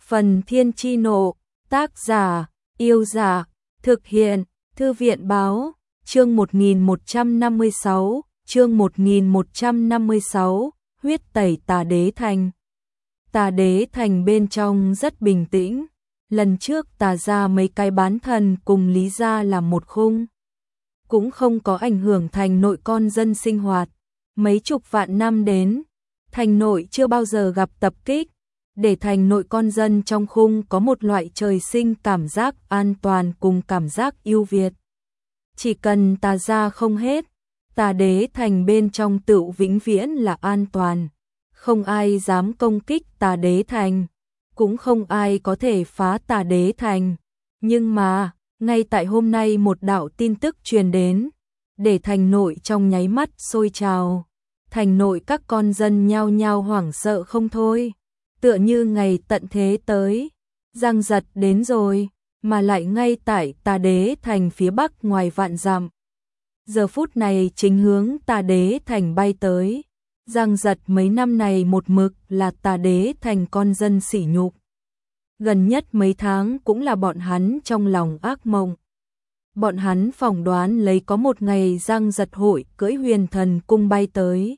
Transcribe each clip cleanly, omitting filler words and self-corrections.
Phần Thiên Chi Nộ, tác giả, Yêu Giả, thực hiện, Thư viện Báo, chương 1156, huyết tẩy Tà Đế Thành. Tà Đế Thành bên trong rất bình tĩnh, lần trước Tà gia mấy cái bán thần cùng Lý gia làm một khung. Cũng không có ảnh hưởng thành nội con dân sinh hoạt, mấy chục vạn năm đến, thành nội chưa bao giờ gặp tập kích. Để thành nội con dân trong khung có một loại trời sinh cảm giác an toàn cùng cảm giác ưu việt. Chỉ cần Tà gia không hết, Tà Đế Thành bên trong tựu vĩnh viễn là an toàn. Không ai dám công kích Tà Đế Thành, cũng không ai có thể phá Tà Đế Thành. Nhưng mà, ngay tại hôm nay một đạo tin tức truyền đến, để thành nội trong nháy mắt sôi trào. Thành nội các con dân nhao nhao hoảng sợ không thôi. Tựa như ngày tận thế tới, giang giật đến rồi, mà lại ngay tại Tà Đế Thành phía bắc ngoài vạn dặm. Giờ phút này chính hướng Tà Đế Thành bay tới, giang giật mấy năm này một mực là Tà Đế Thành con dân sỉ nhục. Gần nhất mấy tháng cũng là bọn hắn trong lòng ác mộng. Bọn hắn phỏng đoán lấy có một ngày giang giật hội cưỡi huyền thần cung bay tới,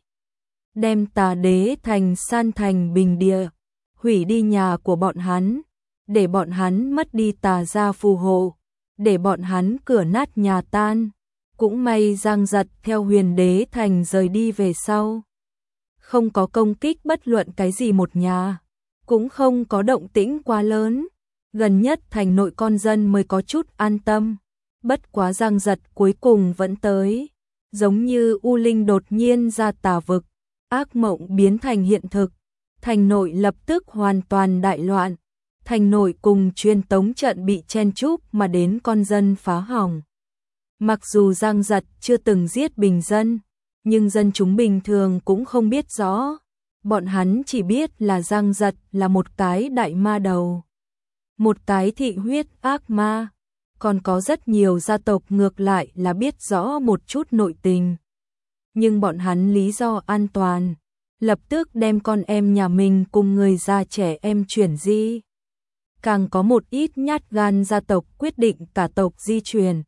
đem Tà Đế Thành san thành bình địa, hủy đi nhà của bọn hắn, để bọn hắn mất đi Tà gia phù hộ, để bọn hắn cửa nát nhà tan. Cũng may giang giật theo Huyền Đế Thành rời đi về sau, không có công kích bất luận cái gì một nhà, cũng không có động tĩnh quá lớn. Gần nhất thành nội con dân mới có chút an tâm. Bất quá giang giật cuối cùng vẫn tới, giống như U Linh đột nhiên ra tà vực, ác mộng biến thành hiện thực. Thành nội lập tức hoàn toàn đại loạn, thành nội cùng truyền tống trận bị chen chúc mà đến con dân phá hỏng. Mặc dù giang giật chưa từng giết bình dân, nhưng dân chúng bình thường cũng không biết rõ. Bọn hắn chỉ biết là giang giật là một cái đại ma đầu, một cái thị huyết ác ma. Còn có rất nhiều gia tộc ngược lại là biết rõ một chút nội tình. Nhưng bọn hắn lý do an toàn, lập tức đem con em nhà mình cùng người già trẻ em chuyển di. Càng có một ít nhát gan gia tộc quyết định cả tộc di chuyển.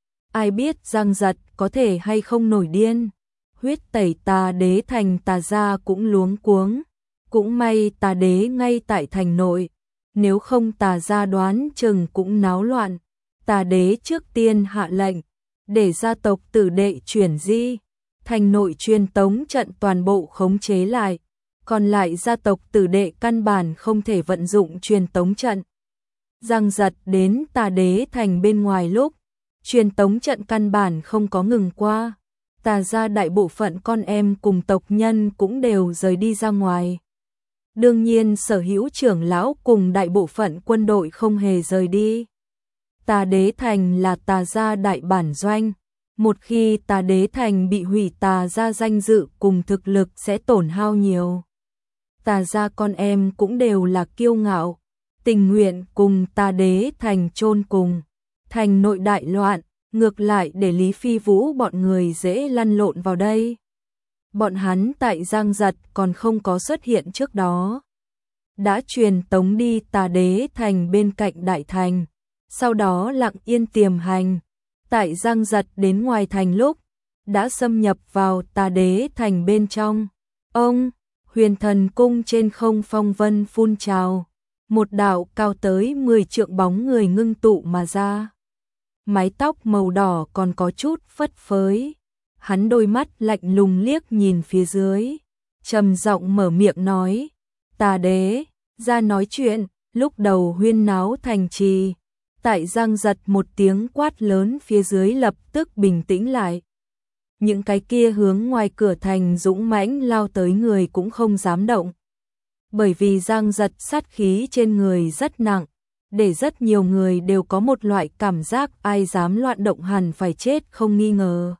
Ai biết giang giật có thể hay không nổi điên. Huyết tẩy Tà Đế Thành Tà gia cũng luống cuống. Cũng may Tà Đế ngay tại thành nội, nếu không Tà gia đoán chừng cũng náo loạn. Tà Đế trước tiên hạ lệnh, để gia tộc tử đệ chuyển di. Thành nội truyền tống trận toàn bộ khống chế lại, còn lại gia tộc tử đệ căn bản không thể vận dụng truyền tống trận. Giang giật đến Tà Đế Thành bên ngoài lúc, truyền tống trận căn bản không có ngừng qua. Tà gia đại bộ phận con em cùng tộc nhân cũng đều rời đi ra ngoài. Đương nhiên sở hữu trưởng lão cùng đại bộ phận quân đội không hề rời đi. Tà Đế Thành là Tà gia đại bản doanh. Một khi Tà Đế Thành bị hủy, Tà gia danh dự cùng thực lực sẽ tổn hao nhiều. Tà gia con em cũng đều là kiêu ngạo, tình nguyện cùng Tà Đế Thành chôn cùng. Thành nội đại loạn, ngược lại để Lý Phi Vũ bọn người dễ lăn lộn vào đây. Bọn hắn tại giang giật còn không có xuất hiện trước đó, đã truyền tống đi Tà Đế Thành bên cạnh đại thành, sau đó lặng yên tiềm hành. Tại giang giật đến ngoài thành lúc, đã xâm nhập vào Tà Đế Thành bên trong. Ông, huyền thần cung trên không phong vân phun trào, một đạo cao tới 10 trượng bóng người ngưng tụ mà ra. Mái tóc màu đỏ còn có chút phất phới, hắn đôi mắt lạnh lùng liếc nhìn phía dưới, trầm giọng mở miệng nói: Tà Đế ra nói chuyện. Lúc đầu huyên náo thành trì, tại giang giật một tiếng quát lớn phía dưới lập tức bình tĩnh lại. Những cái kia hướng ngoài cửa thành dũng mãnh lao tới người cũng không dám động. Bởi vì giang giật sát khí trên người rất nặng, để rất nhiều người đều có một loại cảm giác ai dám loạn động hẳn phải chết không nghi ngờ.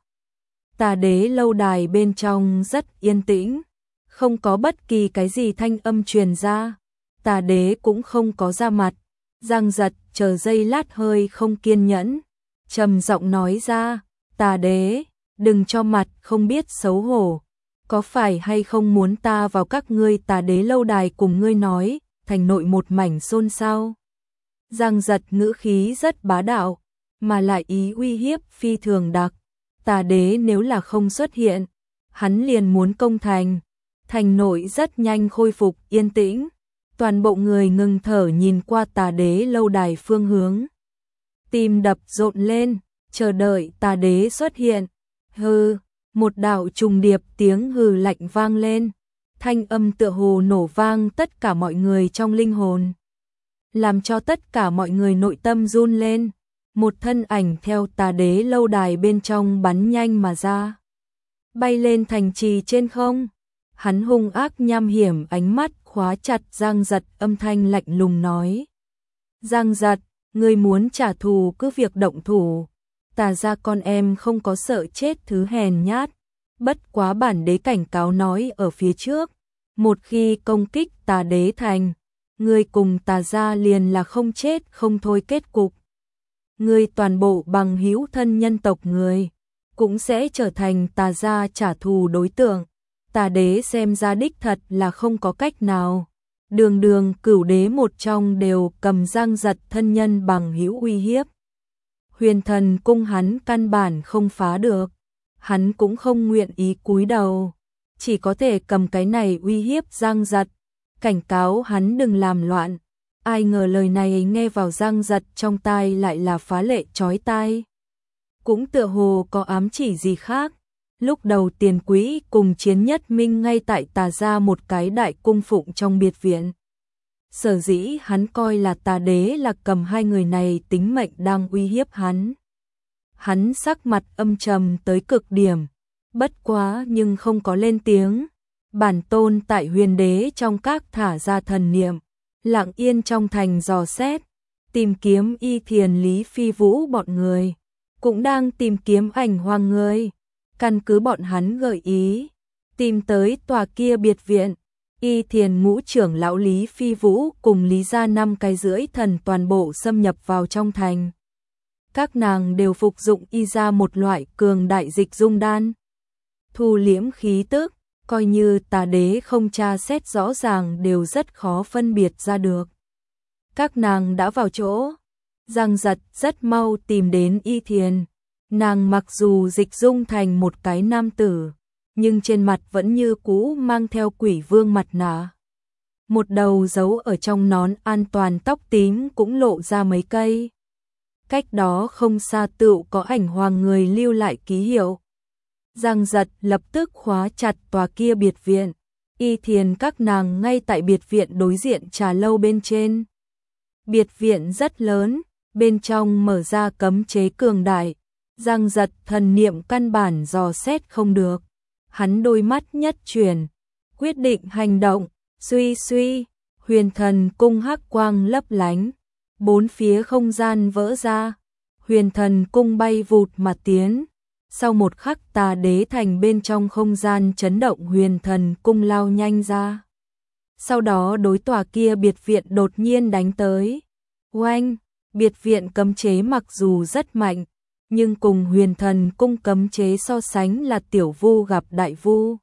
Tà Đế lâu đài bên trong rất yên tĩnh, không có bất kỳ cái gì thanh âm truyền ra. Tà Đế cũng không có ra mặt. Giang giật chờ giây lát hơi không kiên nhẫn, trầm giọng nói ra: Tà Đế, đừng cho mặt không biết xấu hổ. Có phải hay không muốn ta vào các ngươi Tà Đế lâu đài cùng ngươi nói, thành nội một mảnh xôn xao. Giang Giật ngữ khí rất bá đạo, mà lại ý uy hiếp phi thường đặc. Tà đế nếu là không xuất hiện, hắn liền muốn công thành. Thành nội rất nhanh khôi phục yên tĩnh. Toàn bộ người ngừng thở nhìn qua tà đế lâu đài phương hướng. Tim đập rộn lên, chờ đợi tà đế xuất hiện. Hừ, một đạo trùng điệp tiếng hừ lạnh vang lên. Thanh âm tựa hồ nổ vang tất cả mọi người trong linh hồn, làm cho tất cả mọi người nội tâm run lên. Một thân ảnh theo tà đế lâu đài bên trong bắn nhanh mà ra, bay lên thành trì trên không. Hắn hung ác nham hiểm ánh mắt khóa chặt Giang Giật, âm thanh lạnh lùng nói: Giang Giật, ngươi muốn trả thù cứ việc động thủ. Tà gia con em không có sợ chết thứ hèn nhát. Bất quá bản đế cảnh cáo nói ở phía trước, một khi công kích tà đế thành, ngươi cùng tà gia liền là không chết không thôi kết cục. Ngươi toàn bộ bằng hữu thân nhân tộc người cũng sẽ trở thành tà gia trả thù đối tượng. Tà đế xem ra đích thật là không có cách nào. Đường đường cửu đế một trong đều cầm Giang Giật thân nhân bằng hữu uy hiếp. Huyền Thần cung hắn căn bản không phá được. Hắn cũng không nguyện ý cúi đầu, chỉ có thể cầm cái này uy hiếp Giang Giật, cảnh cáo hắn đừng làm loạn. Ai ngờ lời này nghe vào Giang Giật trong tai lại là phá lệ chói tai. Cũng tựa hồ có ám chỉ gì khác. Lúc đầu Tiền Quý cùng Chiến Nhất Minh ngay tại tà gia một cái đại cung phụng trong biệt viện. Sở dĩ hắn coi là tà đế là cầm hai người này tính mệnh đang uy hiếp hắn. Hắn sắc mặt âm trầm tới cực điểm, bất quá nhưng không có lên tiếng. Bản tôn tại Huyền Đế trong các thả ra thần niệm, lặng yên trong thành dò xét, tìm kiếm Y Thiền Lý Phi Vũ bọn người, cũng đang tìm kiếm Ảnh Hoàng người. Căn cứ bọn hắn gợi ý, tìm tới tòa kia biệt viện, Y Thiền ngũ trưởng lão Lý Phi Vũ cùng Lý gia 5 cái rưỡi thần toàn bộ xâm nhập vào trong thành. Các nàng đều phục dụng y ra một loại cường đại dịch dung đan, thu liễm khí tức, coi như tà đế không tra xét rõ ràng đều rất khó phân biệt ra được. Các nàng đã vào chỗ, Giang Giật rất mau tìm đến Y Thiền. Nàng mặc dù dịch dung thành một cái nam tử, nhưng trên mặt vẫn như cũ mang theo quỷ vương mặt nạ. Một đầu giấu ở trong nón an toàn tóc tím cũng lộ ra mấy cây. Cách đó không xa tựu có Ảnh Hoàng người lưu lại ký hiệu. Giang Giật lập tức khóa chặt tòa kia biệt viện. Y Thiền các nàng ngay tại biệt viện đối diện trà lâu bên trên. Biệt viện rất lớn, bên trong mở ra cấm chế cường đại. Giang Giật thần niệm căn bản dò xét không được. Hắn đôi mắt nhất chuyển, quyết định hành động. Suy suy, Huyền Thần cung hắc quang lấp lánh, bốn phía không gian vỡ ra. Huyền Thần cung bay vụt mà tiến. Sau một khắc tà đế thành bên trong không gian chấn động, Huyền Thần cung lao nhanh ra. Sau đó đối tòa kia biệt viện đột nhiên đánh tới. Oanh, biệt viện cấm chế mặc dù rất mạnh, nhưng cùng Huyền Thần cung cấm chế so sánh là tiểu vu gặp đại vu.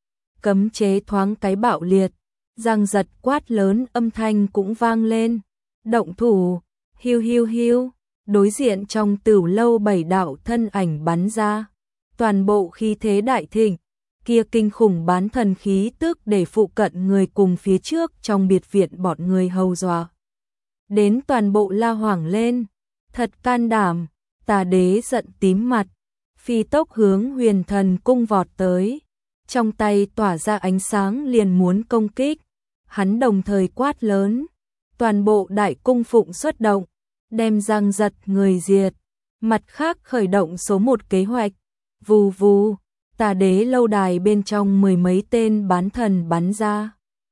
Cấm chế thoáng cái bạo liệt, Giang Giật quát lớn âm thanh cũng vang lên. Động thủ, hiu hiu hiu, đối diện trong Tửu lâu 7 đạo thân ảnh bắn ra. Toàn bộ khí thế đại thịnh, kia kinh khủng bán thần khí tức để phụ cận người cùng phía trước trong biệt viện bọn người hầu dọa. Đến toàn bộ la hoảng lên, thật can đảm. Tà đế giận tím mặt, phi tốc hướng Huyền Thần cung vọt tới, trong tay tỏa ra ánh sáng liền muốn công kích. Hắn đồng thời quát lớn, toàn bộ đại cung phụng xuất động, đem Giang Giật người diệt. Mặt khác khởi động số 1 kế hoạch, vù vù, tà đế lâu đài bên trong 10 mấy tên bán thần bắn ra.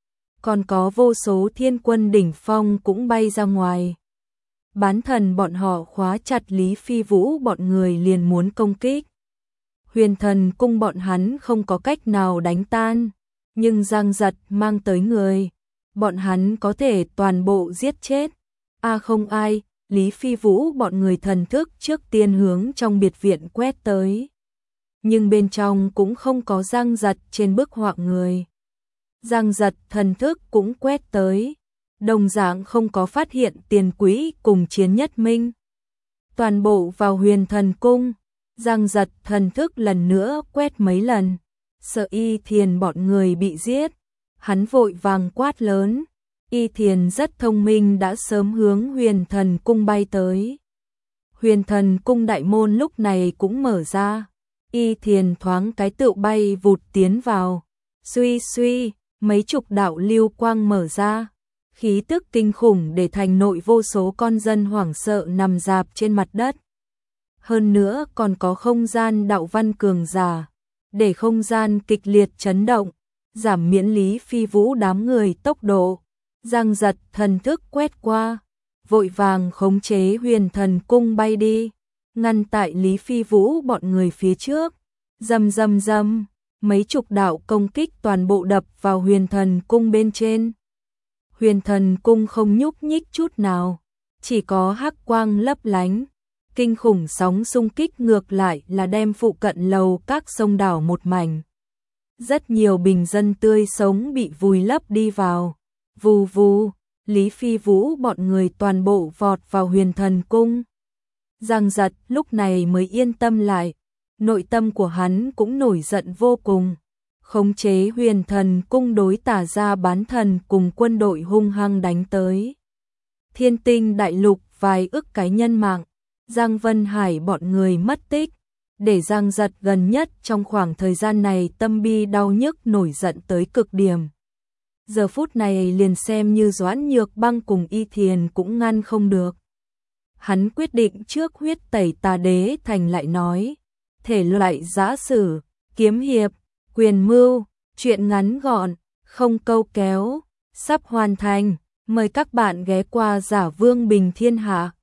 Còn có vô số thiên quân đỉnh phong cũng bay ra ngoài. Bán thần bọn họ khóa chặt Lý Phi Vũ bọn người liền muốn công kích. Huyền Thần cung bọn hắn không có cách nào đánh tan, nhưng Giang Giật mang tới người, bọn hắn có thể toàn bộ giết chết. Không ai, Lý Phi Vũ bọn người thần thức trước tiên hướng trong biệt viện quét tới. Nhưng bên trong cũng không có Giang Giật trên bức họa người. Giang Giật thần thức cũng quét tới. đồng dạng không có phát hiện Tiền Quỹ cùng Chiến Nhất Minh. Toàn bộ vào Huyền Thần Cung, Giang Giật thần thức lần nữa quét mấy lần, sợ Y Thiền bọn người bị giết, hắn vội vàng quát lớn. Y Thiền rất thông minh đã sớm hướng Huyền Thần Cung bay tới. Huyền Thần Cung đại môn lúc này cũng mở ra, Y Thiền thoáng cái tựu bay vụt tiến vào, suy suy, mấy chục đạo lưu quang mở ra, khí tức kinh khủng để thành nội vô số con dân hoảng sợ nằm rạp trên mặt đất. Hơn nữa còn có không gian đạo văn cường giả, để không gian kịch liệt chấn động, giảm miễn Lý Phi Vũ đám người tốc độ. Giang Giật thần thức quét qua, vội vàng khống chế Huyền Thần Cung bay đi, ngăn tại Lý Phi Vũ bọn người phía trước. Rầm rầm rầm, mấy chục đạo công kích toàn bộ đập vào Huyền Thần Cung bên trên. Huyền Thần Cung không nhúc nhích chút nào, chỉ có hắc quang lấp lánh. Kinh khủng sóng xung kích ngược lại là đem phụ cận lầu các sông đảo một mảnh. Rất nhiều bình dân tươi sống bị vùi lấp đi vào. Vù vù, Lý Phi Vũ bọn người toàn bộ vọt vào Huyền Thần Cung. Giang Giật lúc này mới yên tâm lại, nội tâm của hắn cũng nổi giận vô cùng. Khống chế Huyền Thần Cung đối Tà Gia bán thần cùng quân đội hung hăng đánh tới. Thiên Tinh đại lục vài ức cái nhân mạng, Giang Vân Hải bọn người mất tích, để Giang Giật gần nhất trong khoảng thời gian này tâm bi đau nhức nổi giận tới cực điểm. Giờ phút này liền xem như Doãn Nhược Băng cùng Y Thiền cũng ngăn không được. Hắn quyết định trước huyết tẩy Tà Đế Thành lại nói, thể loại giã sử, kiếm hiệp, quyền mưu, truyện ngắn gọn, không câu kéo, sắp hoàn thành, mời các bạn ghé qua Giả Vương Bình Thiên Hạ.